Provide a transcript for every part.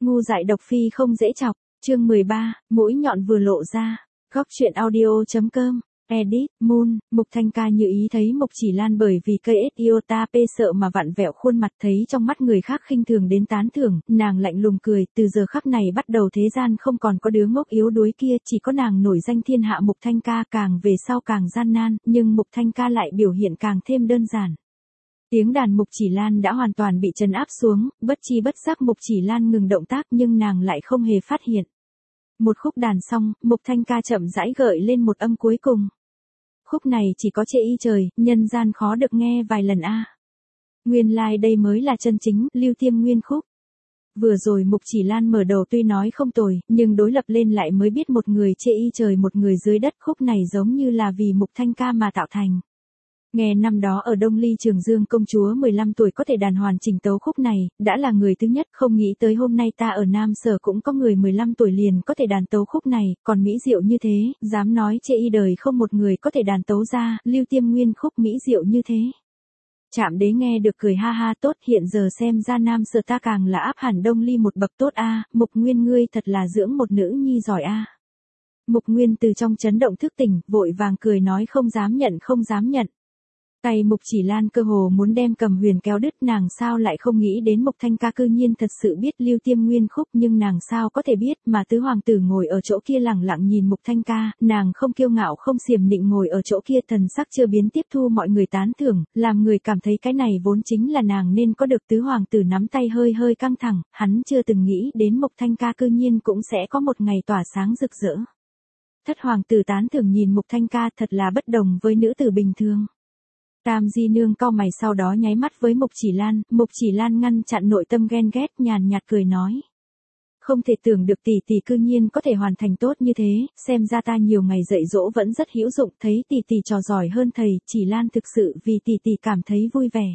Ngu dại độc phi không dễ chọc, chương 13, mũi nhọn vừa lộ ra. Góc truyện audio.com, edit, Moon, Mục Thanh Ca như ý thấy Mục Chỉ Lan bởi vì cây iota p sợ mà vặn vẹo khuôn mặt, thấy trong mắt người khác khinh thường đến tán thưởng, nàng lạnh lùng cười, từ giờ khắc này bắt đầu thế gian không còn có đứa ngốc yếu đuối kia, chỉ có nàng nổi danh thiên hạ Mục Thanh Ca, càng về sau càng gian nan, nhưng Mục Thanh Ca lại biểu hiện càng thêm đơn giản. Tiếng đàn Mục Chỉ Lan đã hoàn toàn bị trấn áp xuống, bất chi bất giác Mục Chỉ Lan ngừng động tác nhưng nàng lại không hề phát hiện. Một khúc đàn xong, Mục Thanh Ca chậm rãi gợi lên một âm cuối cùng. Khúc này chỉ có chê y trời, nhân gian khó được nghe vài lần a. Nguyên lai đây mới là chân chính, Lưu Tiêm nguyên khúc. Vừa rồi Mục Chỉ Lan mở đầu tuy nói không tồi, nhưng đối lập lên lại mới biết một người chê y trời một người dưới đất, khúc này giống như là vì Mục Thanh Ca mà tạo thành. Nghe năm đó ở Đông Ly Trường Dương công chúa 15 tuổi có thể đàn hoàn chỉnh tấu khúc này, đã là người thứ nhất, không nghĩ tới hôm nay ta ở Nam Sở cũng có người 15 tuổi liền có thể đàn tấu khúc này, còn mỹ diệu như thế, dám nói chê y đời không một người có thể đàn tấu ra, Lưu Tiêm nguyên khúc mỹ diệu như thế. Trạm Đế nghe được cười ha ha, tốt, hiện giờ xem ra Nam Sở ta càng là áp hẳn Đông Ly một bậc tốt a, Mục Nguyên ngươi thật là dưỡng một nữ nhi giỏi a. Mục Nguyên từ trong chấn động thức tỉnh, vội vàng cười nói không dám nhận không dám nhận. Tay Mục Chỉ Lan cơ hồ muốn đem Cầm Huyền kéo đứt, nàng sao lại không nghĩ đến Mục Thanh Ca cư nhiên thật sự biết Lưu Tiêm nguyên khúc, nhưng nàng sao có thể biết, mà tứ hoàng tử ngồi ở chỗ kia lẳng lặng nhìn Mục Thanh Ca, nàng không kiêu ngạo không xiềm nịnh ngồi ở chỗ kia, thần sắc chưa biến tiếp thu mọi người tán thưởng, làm người cảm thấy cái này vốn chính là nàng nên có được. Tứ hoàng tử nắm tay hơi hơi căng thẳng, hắn chưa từng nghĩ đến Mục Thanh Ca cư nhiên cũng sẽ có một ngày tỏa sáng rực rỡ. Thất hoàng tử tán thưởng nhìn Mục Thanh Ca, thật là bất đồng với nữ tử bình thường. Tam Di Nương cau mày sau đó nháy mắt với Mục Chỉ Lan ngăn chặn nội tâm ghen ghét, nhàn nhạt cười nói. Không thể tưởng được tỷ tỷ cư nhiên có thể hoàn thành tốt như thế, xem ra ta nhiều ngày dạy dỗ vẫn rất hữu dụng, thấy tỷ tỷ trò giỏi hơn thầy, Chỉ Lan thực sự vì tỷ tỷ cảm thấy vui vẻ.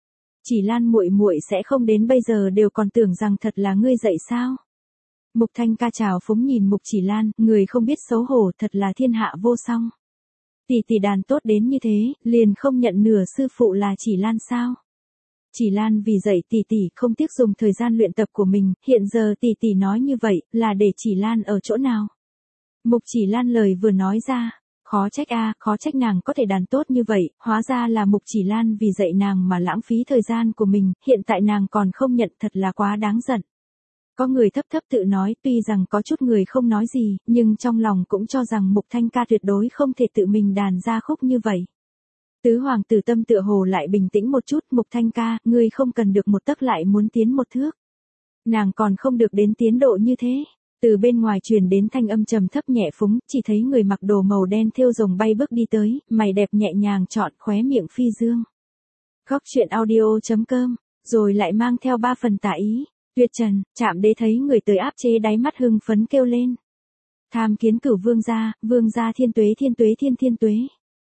Chỉ Lan muội muội sẽ không đến bây giờ đều còn tưởng rằng thật là ngươi dạy sao? Mục Thanh Ca chào phúng nhìn Mục Chỉ Lan, người không biết xấu hổ, thật là thiên hạ vô song. Tỷ tỷ đàn tốt đến như thế, liền không nhận nửa sư phụ là Chỉ Lan sao? Chỉ Lan vì dạy tỷ tỷ không tiếc dùng thời gian luyện tập của mình, hiện giờ tỷ tỷ nói như vậy, là để Chỉ Lan ở chỗ nào? Mục Chỉ Lan lời vừa nói ra, khó trách a, khó trách nàng có thể đàn tốt như vậy, hóa ra là Mục Chỉ Lan vì dạy nàng mà lãng phí thời gian của mình, hiện tại nàng còn không nhận, thật là quá đáng giận. Có người thấp thấp tự nói, tuy rằng có chút người không nói gì, nhưng trong lòng cũng cho rằng Mục Thanh Ca tuyệt đối không thể tự mình đàn ra khúc như vậy. Tứ hoàng tử tâm tựa hồ lại bình tĩnh một chút, Mục Thanh Ca, ngươi không cần được một tấc lại muốn tiến một thước. Nàng còn không được đến tiến độ như thế. Từ bên ngoài truyền đến thanh âm trầm thấp nhẹ phúng, chỉ thấy người mặc đồ màu đen thêu rồng bay bước đi tới, mày đẹp nhẹ nhàng chọn, khóe miệng phi dương. Góc truyện audio.com, rồi lại mang theo 3 phần tả ý. Tuyệt Trần, Trạm Đế thấy người tới áp chế đáy mắt hưng phấn kêu lên. Tham kiến cửu vương gia thiên tuế thiên tuế.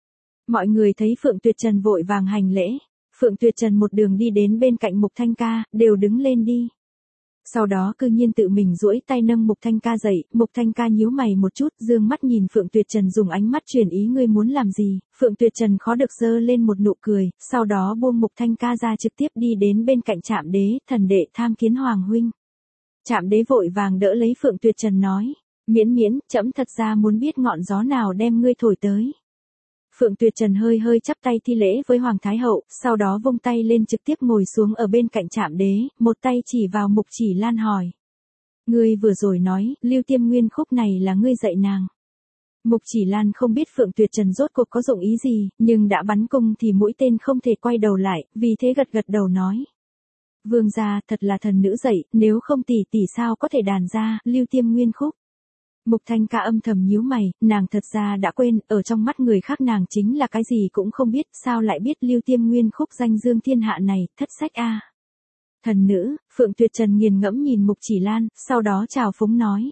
Mọi người thấy Phượng Tuyệt Trần vội vàng hành lễ. Phượng Tuyệt Trần một đường đi đến bên cạnh Mục Thanh Ca, đều đứng lên đi. Sau đó cư nhiên tự mình duỗi tay nâng Mục Thanh Ca dậy, Mục Thanh Ca nhíu mày một chút, dương mắt nhìn Phượng Tuyệt Trần dùng ánh mắt truyền ý ngươi muốn làm gì. Phượng Tuyệt Trần khó được giơ lên một nụ cười, sau đó buông Mục Thanh Ca ra trực tiếp đi đến bên cạnh Trạm Đế, thần đệ tham kiến hoàng huynh. Trạm Đế vội vàng đỡ lấy Phượng Tuyệt Trần nói, miễn, trẫm thật ra muốn biết ngọn gió nào đem ngươi thổi tới. Phượng Tuyệt Trần hơi hơi chắp tay thi lễ với Hoàng Thái Hậu, sau đó vung tay lên trực tiếp ngồi xuống ở bên cạnh Trạm Đế, một tay chỉ vào Mục Chỉ Lan hỏi. Ngươi vừa rồi nói, Lưu Tiêm nguyên khúc này là ngươi dạy nàng. Mục Chỉ Lan không biết Phượng Tuyệt Trần rốt cuộc có dụng ý gì, nhưng đã bắn cung thì mũi tên không thể quay đầu lại, vì thế gật đầu nói. Vương gia thật là thần nữ dạy, nếu không tỷ sao có thể đàn ra, Lưu Tiêm nguyên khúc. Mục Thanh Ca âm thầm nhíu mày, nàng thật ra đã quên, ở trong mắt người khác nàng chính là cái gì cũng không biết, sao lại biết Lưu Tiêm nguyên khúc danh dương thiên hạ này, thất sách a. Thần nữ, Phượng Tuyệt Trần nghiền ngẫm nhìn Mục Chỉ Lan, sau đó chào phúng nói.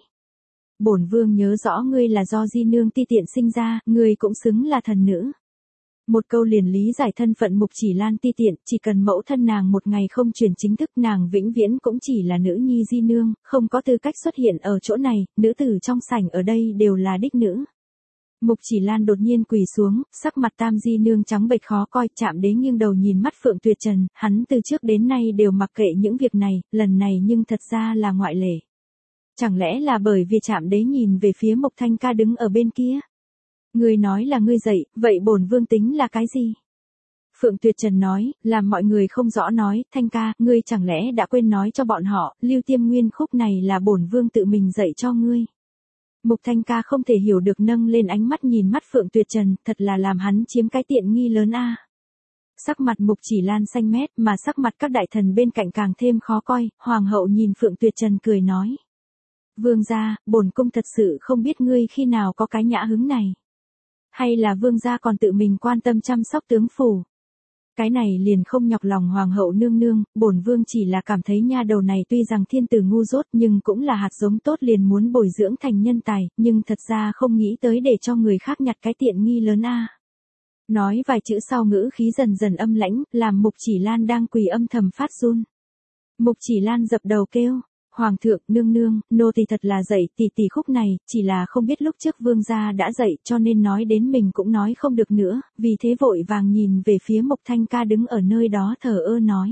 Bổn vương nhớ rõ ngươi là do Di Nương ti tiện sinh ra, ngươi cũng xứng là thần nữ. Một câu liền lý giải thân phận Mục Chỉ Lan ti tiện, chỉ cần mẫu thân nàng một ngày không truyền chính thức, nàng vĩnh viễn cũng chỉ là nữ nhi Di Nương, không có tư cách xuất hiện ở chỗ này, nữ tử trong sảnh ở đây đều là đích nữ. Mục Chỉ Lan đột nhiên quỳ xuống, sắc mặt Tam Di Nương trắng bệch khó coi, Trạm Đế nghiêng đầu nhìn mắt Phượng Tuyệt Trần, hắn từ trước đến nay đều mặc kệ những việc này, lần này nhưng thật ra là ngoại lệ. Chẳng lẽ là bởi vì Trạm Đế nhìn về phía Mộc Thanh Ca đứng ở bên kia? Ngươi nói là ngươi dậy, vậy bổn vương tính là cái gì? Phượng Tuyệt Trần nói, làm mọi người không rõ nói, Thanh Ca, ngươi chẳng lẽ đã quên nói cho bọn họ, Lưu Tiêm Nguyên khúc này là bổn vương tự mình dạy cho ngươi. Mộc Thanh Ca không thể hiểu được nâng lên ánh mắt nhìn mắt Phượng Tuyệt Trần, thật là làm hắn chiếm cái tiện nghi lớn a. Sắc mặt Mục Chỉ Lan xanh mét, mà sắc mặt các đại thần bên cạnh càng thêm khó coi, hoàng hậu nhìn Phượng Tuyệt Trần cười nói. Vương gia, bổn cung thật sự không biết ngươi khi nào có cái nhã hứng này. Hay là vương gia còn tự mình quan tâm chăm sóc tướng phủ. Cái này liền không nhọc lòng hoàng hậu nương nương, bổn vương chỉ là cảm thấy nha đầu này tuy rằng thiên tử ngu dốt nhưng cũng là hạt giống tốt liền muốn bồi dưỡng thành nhân tài, nhưng thật ra không nghĩ tới để cho người khác nhặt cái tiện nghi lớn a. Nói vài chữ sau ngữ khí dần dần âm lãnh, làm Mục Chỉ Lan đang quỳ âm thầm phát run. Mục Chỉ Lan dập đầu kêu, Hoàng thượng, nương nương, nô tỳ thật là dạy tỷ khúc này, chỉ là không biết lúc trước vương gia đã dạy cho nên nói đến mình cũng nói không được nữa, vì thế vội vàng nhìn về phía Mộc Thanh Ca đứng ở nơi đó thờ ơ nói.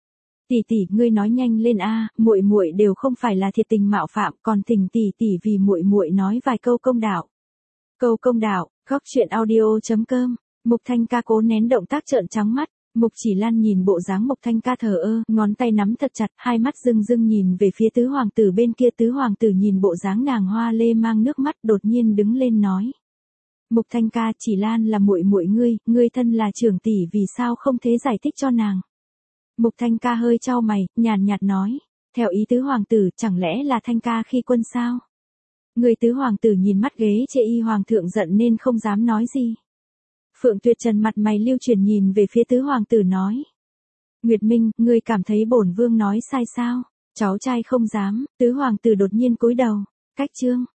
Tỷ, ngươi nói nhanh lên a, muội đều không phải là thiệt tình mạo phạm, còn thỉnh tỷ vì muội nói vài câu công đạo. Câu công đạo, góc truyện audio.com. Mộc Thanh Ca cố nén động tác trợn trắng mắt. Mục Chỉ Lan nhìn bộ dáng Mộc Thanh Ca thờ ơ, ngón tay nắm thật chặt, hai mắt rưng nhìn về phía tứ hoàng tử bên kia, tứ hoàng tử nhìn bộ dáng nàng hoa lê mang nước mắt đột nhiên đứng lên nói. Mộc Thanh Ca, Chỉ Lan là muội ngươi thân là trưởng tỷ vì sao không thế giải thích cho nàng. Mộc Thanh Ca hơi chau mày, nhàn nhạt nói, theo ý tứ hoàng tử, chẳng lẽ là Thanh Ca khi quân sao? Người tứ hoàng tử nhìn mắt ghế chê y hoàng thượng giận nên không dám nói gì. Phượng Tuyệt Trần mặt mày lưu chuyển nhìn về phía tứ hoàng tử nói. Nguyệt Minh, ngươi cảm thấy bổn vương nói sai sao? Cháu trai không dám, tứ hoàng tử đột nhiên cúi đầu. Cách chương.